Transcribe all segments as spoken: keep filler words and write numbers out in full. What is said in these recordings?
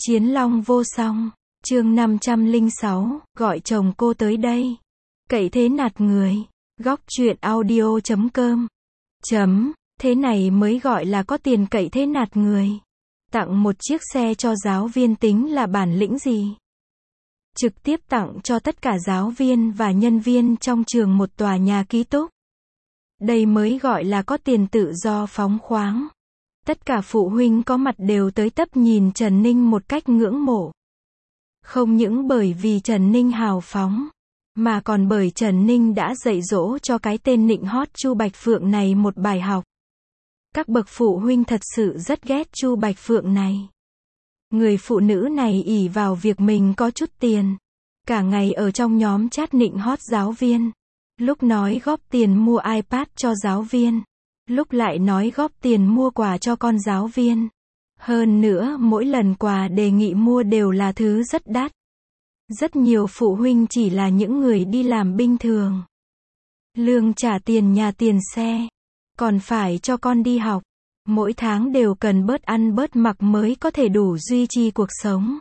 Chiến long vô song, chương năm trăm lẻ sáu, gọi chồng cô tới đây. Cậy thế nạt người. Góc truyện audio chấm com. Chấm, thế này mới gọi là có tiền cậy thế nạt người. Tặng một chiếc xe cho giáo viên tính là bản lĩnh gì? Trực tiếp tặng cho tất cả giáo viên và nhân viên trong trường một tòa nhà ký túc. Đây mới gọi là có tiền tự do phóng khoáng. Tất cả phụ huynh có mặt đều tới tấp nhìn Trần Ninh một cách ngưỡng mộ. Không những bởi vì Trần Ninh hào phóng, mà còn bởi Trần Ninh đã dạy dỗ cho cái tên nịnh hót Chu Bạch Phượng này một bài học. Các bậc phụ huynh thật sự rất ghét Chu Bạch Phượng này. Người phụ nữ này ỷ vào việc mình có chút tiền, cả ngày ở trong nhóm chat nịnh hót giáo viên. Lúc nói góp tiền mua iPad cho giáo viên, lúc lại nói góp tiền mua quà cho con giáo viên. Hơn nữa mỗi lần quà đề nghị mua đều là thứ rất đắt. Rất nhiều phụ huynh chỉ là những người đi làm bình thường. Lương trả tiền nhà tiền xe, còn phải cho con đi học. Mỗi tháng đều cần bớt ăn bớt mặc mới có thể đủ duy trì cuộc sống.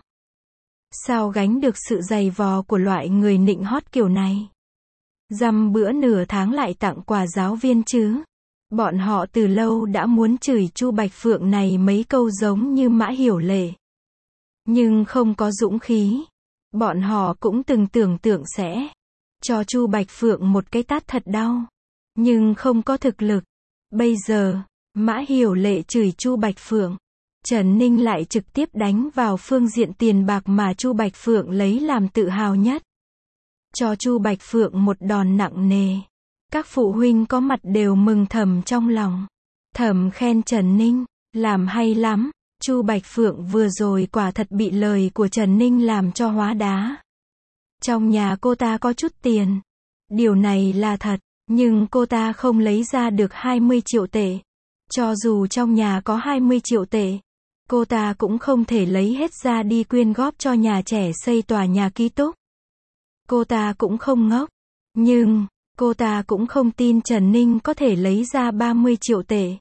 Sao gánh được sự dày vò của loại người nịnh hót kiểu này? Dăm bữa nửa tháng lại tặng quà giáo viên chứ? Bọn họ từ lâu đã muốn chửi Chu Bạch Phượng này mấy câu giống như Mã Hiểu Lệ. Nhưng không có dũng khí. Bọn họ cũng từng tưởng tượng sẽ cho Chu Bạch Phượng một cái tát thật đau. Nhưng không có thực lực. Bây giờ, Mã Hiểu Lệ chửi Chu Bạch Phượng, Trần Ninh lại trực tiếp đánh vào phương diện tiền bạc mà Chu Bạch Phượng lấy làm tự hào nhất. Cho Chu Bạch Phượng một đòn nặng nề. Các phụ huynh có mặt đều mừng thầm trong lòng. Thầm khen Trần Ninh, làm hay lắm. Chu Bạch Phượng vừa rồi quả thật bị lời của Trần Ninh làm cho hóa đá. Trong nhà cô ta có chút tiền. Điều này là thật, nhưng cô ta không lấy ra được hai mươi triệu tệ. Cho dù trong nhà có hai mươi triệu tệ, cô ta cũng không thể lấy hết ra đi quyên góp cho nhà trẻ xây tòa nhà ký túc. Cô ta cũng không ngốc. Nhưng, cô ta cũng không tin Trần Ninh có thể lấy ra ba mươi triệu tệ.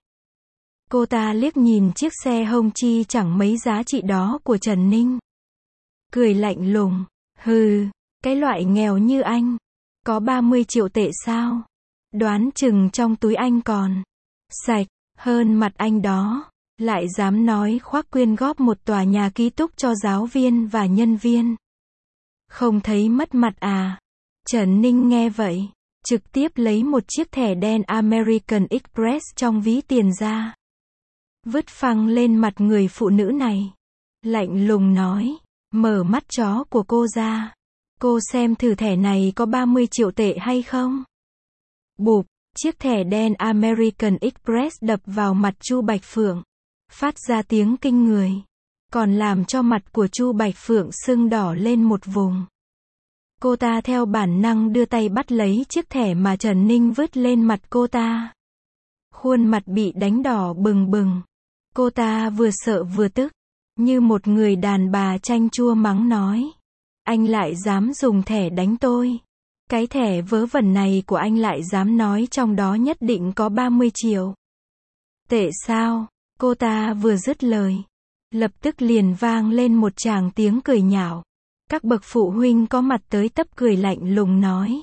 Cô ta liếc nhìn chiếc xe hông chi chẳng mấy giá trị đó của Trần Ninh. Cười lạnh lùng, hừ, cái loại nghèo như anh, có ba mươi triệu tệ sao? Đoán chừng trong túi anh còn sạch hơn mặt anh đó, lại dám nói khoác quyên góp một tòa nhà ký túc cho giáo viên và nhân viên. Không thấy mất mặt à? Trần Ninh nghe vậy, trực tiếp lấy một chiếc thẻ đen American Express trong ví tiền ra. Vứt phăng lên mặt người phụ nữ này. Lạnh lùng nói, mở mắt chó của cô ra. Cô xem thử thẻ này có ba mươi triệu tệ hay không? Bụp, chiếc thẻ đen American Express đập vào mặt Chu Bạch Phượng. Phát ra tiếng kinh người. Còn làm cho mặt của Chu Bạch Phượng sưng đỏ lên một vùng. Cô ta theo bản năng đưa tay bắt lấy chiếc thẻ mà Trần Ninh vứt lên mặt cô ta. Khuôn mặt bị đánh đỏ bừng bừng. Cô ta vừa sợ vừa tức, như một người đàn bà chanh chua mắng nói. Anh lại dám dùng thẻ đánh tôi. Cái thẻ vớ vẩn này của anh lại dám nói trong đó nhất định có ba mươi triệu. Tệ sao? Cô ta vừa dứt lời, lập tức liền vang lên một tràng tiếng cười nhạo. Các bậc phụ huynh có mặt tới tấp cười lạnh lùng nói.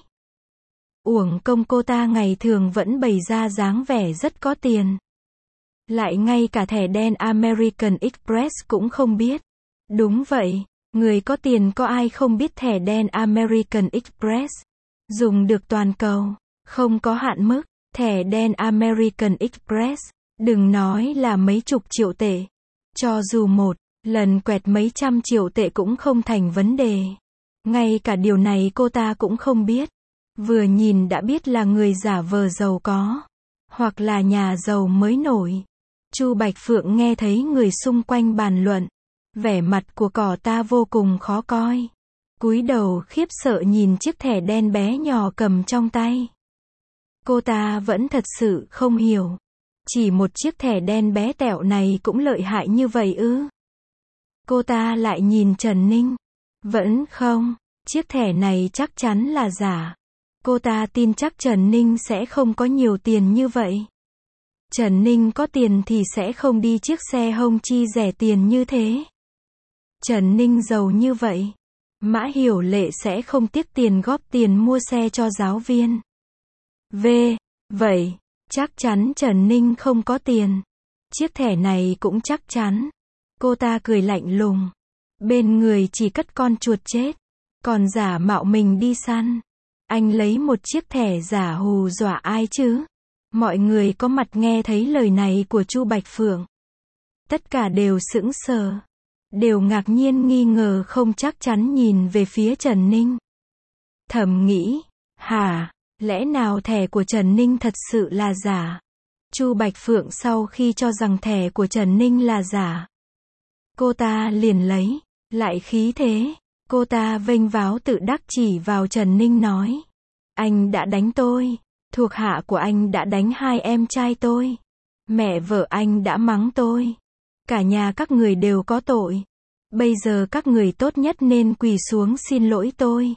Uổng công cô ta ngày thường vẫn bày ra dáng vẻ rất có tiền. Lại ngay cả thẻ đen American Express cũng không biết. Đúng vậy, người có tiền có ai không biết thẻ đen American Express. Dùng được toàn cầu, không có hạn mức. Thẻ đen American Express, đừng nói là mấy chục triệu tệ. Cho dù một lần quẹt mấy trăm triệu tệ cũng không thành vấn đề. Ngay cả điều này cô ta cũng không biết. Vừa nhìn đã biết là người giả vờ giàu có, hoặc là nhà giàu mới nổi. Chu Bạch Phượng nghe thấy người xung quanh bàn luận, vẻ mặt của cỏ ta vô cùng khó coi. Cúi đầu khiếp sợ nhìn chiếc thẻ đen bé nhỏ cầm trong tay. Cô ta vẫn thật sự không hiểu. Chỉ một chiếc thẻ đen bé tẹo này cũng lợi hại như vậy ư? Cô ta lại nhìn Trần Ninh. Vẫn không, chiếc thẻ này chắc chắn là giả. Cô ta tin chắc Trần Ninh sẽ không có nhiều tiền như vậy. Trần Ninh có tiền thì sẽ không đi chiếc xe hông chi rẻ tiền như thế. Trần Ninh giàu như vậy. Mã Hiểu Lệ sẽ không tiếc tiền góp tiền mua xe cho giáo viên. V. Vậy, chắc chắn Trần Ninh không có tiền. Chiếc thẻ này cũng chắc chắn. Cô ta cười lạnh lùng. Bên người chỉ cất con chuột chết. Còn giả mạo mình đi săn. Anh lấy một chiếc thẻ giả hù dọa ai chứ? Mọi người có mặt nghe thấy lời này của Chu Bạch Phượng. Tất cả đều sững sờ. Đều ngạc nhiên nghi ngờ không chắc chắn nhìn về phía Trần Ninh. Thầm nghĩ, hả, lẽ nào thẻ của Trần Ninh thật sự là giả? Chu Bạch Phượng sau khi cho rằng thẻ của Trần Ninh là giả, cô ta liền lấy, lại khí thế, cô ta vênh váo tự đắc chỉ vào Trần Ninh nói. Anh đã đánh tôi, thuộc hạ của anh đã đánh hai em trai tôi, mẹ vợ anh đã mắng tôi. Cả nhà các người đều có tội. Bây giờ các người tốt nhất nên quỳ xuống xin lỗi tôi.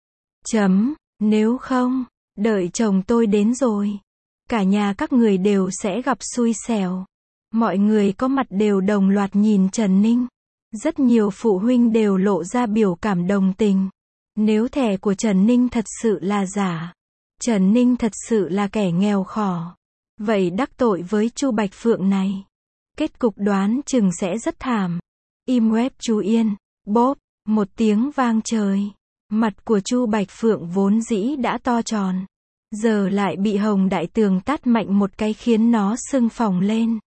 Chấm, nếu không, đợi chồng tôi đến rồi. Cả nhà các người đều sẽ gặp xui xẻo. Mọi người có mặt đều đồng loạt nhìn Trần Ninh. Rất nhiều phụ huynh đều lộ ra biểu cảm đồng tình. Nếu thẻ của Trần Ninh thật sự là giả, Trần Ninh thật sự là kẻ nghèo khổ, vậy đắc tội với Chu Bạch Phượng này, kết cục đoán chừng sẽ rất thảm. Im web chú Yên, bốp, một tiếng vang trời. Mặt của Chu Bạch Phượng vốn dĩ đã to tròn, giờ lại bị Hồng Đại Tường tát mạnh một cái khiến nó sưng phồng lên.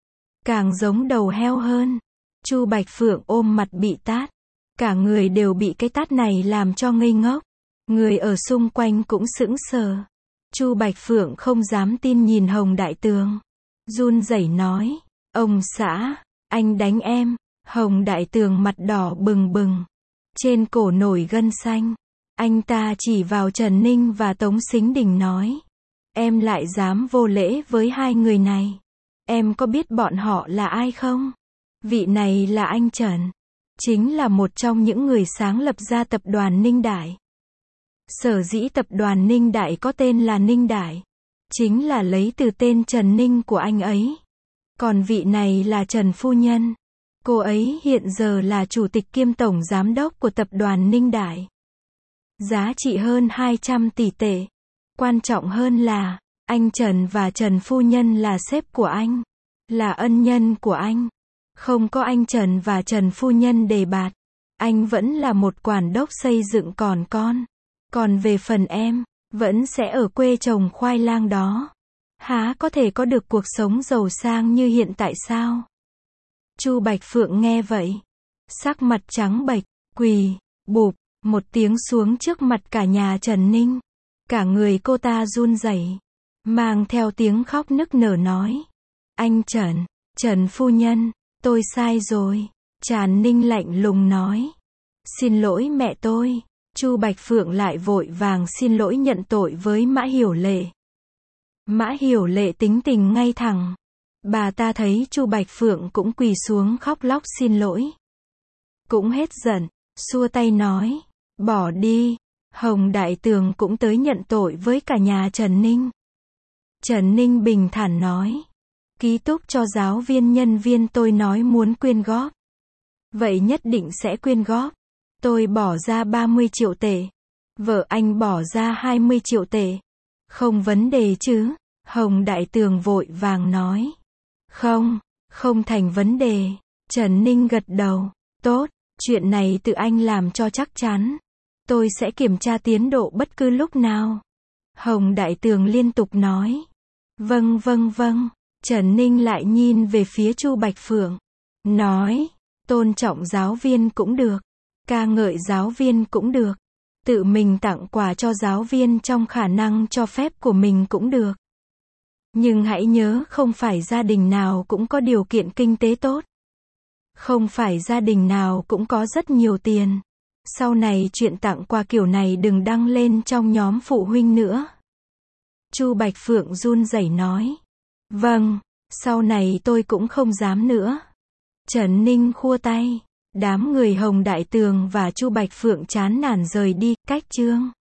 Càng giống đầu heo hơn. Chu Bạch Phượng ôm mặt bị tát. Cả người đều bị cái tát này làm cho ngây ngốc. Người ở xung quanh cũng sững sờ. Chu Bạch Phượng không dám tin nhìn Hồng Đại Tường. Run rẩy nói, ông xã, anh đánh em. Hồng Đại Tường mặt đỏ bừng bừng. Trên cổ nổi gân xanh. Anh ta chỉ vào Trần Ninh và Tống Sính Đình nói. Em lại dám vô lễ với hai người này. Em có biết bọn họ là ai không? Vị này là anh Trần. Chính là một trong những người sáng lập ra tập đoàn Ninh Đại. Sở dĩ tập đoàn Ninh Đại có tên là Ninh Đại, chính là lấy từ tên Trần Ninh của anh ấy. Còn vị này là Trần Phu Nhân. Cô ấy hiện giờ là chủ tịch kiêm tổng giám đốc của tập đoàn Ninh Đại. Giá trị hơn hai trăm tỷ tệ. Quan trọng hơn là, anh Trần và Trần Phu Nhân là sếp của anh. Là ân nhân của anh. Không có anh Trần và Trần Phu Nhân đề bạt, anh vẫn là một quản đốc xây dựng còn con. Còn về phần em, vẫn sẽ ở quê trồng khoai lang đó. Há có thể có được cuộc sống giàu sang như hiện tại sao? Chu Bạch Phượng nghe vậy, sắc mặt trắng bệch, quỳ, bụp, một tiếng xuống trước mặt cả nhà Trần Ninh. Cả người cô ta run rẩy, mang theo tiếng khóc nức nở nói. Anh Trần, Trần Phu Nhân, tôi sai rồi. Trần Ninh lạnh lùng nói. Xin lỗi mẹ tôi. Chu Bạch Phượng lại vội vàng xin lỗi nhận tội với Mã Hiểu Lệ. Mã Hiểu Lệ tính tình ngay thẳng. Bà ta thấy Chu Bạch Phượng cũng quỳ xuống khóc lóc xin lỗi, cũng hết giận, xua tay nói, bỏ đi. Hồng Đại Tường cũng tới nhận tội với cả nhà Trần Ninh. Trần Ninh bình thản nói, ký túc cho giáo viên nhân viên tôi nói muốn quyên góp. Vậy nhất định sẽ quyên góp. Tôi bỏ ra ba mươi triệu tệ. Vợ anh bỏ ra hai mươi triệu tệ. Không vấn đề chứ? Hồng Đại Tường vội vàng nói. Không, không thành vấn đề. Trần Ninh gật đầu. Tốt, chuyện này tự anh làm cho chắc chắn. Tôi sẽ kiểm tra tiến độ bất cứ lúc nào. Hồng Đại Tường liên tục nói. Vâng vâng vâng. Trần Ninh lại nhìn về phía Chu Bạch Phượng. Nói, tôn trọng giáo viên cũng được. Ca ngợi giáo viên cũng được. Tự mình tặng quà cho giáo viên trong khả năng cho phép của mình cũng được. Nhưng hãy nhớ không phải gia đình nào cũng có điều kiện kinh tế tốt. Không phải gia đình nào cũng có rất nhiều tiền. Sau này chuyện tặng quà kiểu này đừng đăng lên trong nhóm phụ huynh nữa. Chu Bạch Phượng run rẩy nói. Vâng, sau này tôi cũng không dám nữa. Trần Ninh khua tay. Đám người Hồng Đại Tường và Chu Bạch Phượng chán nản rời đi, cách chương.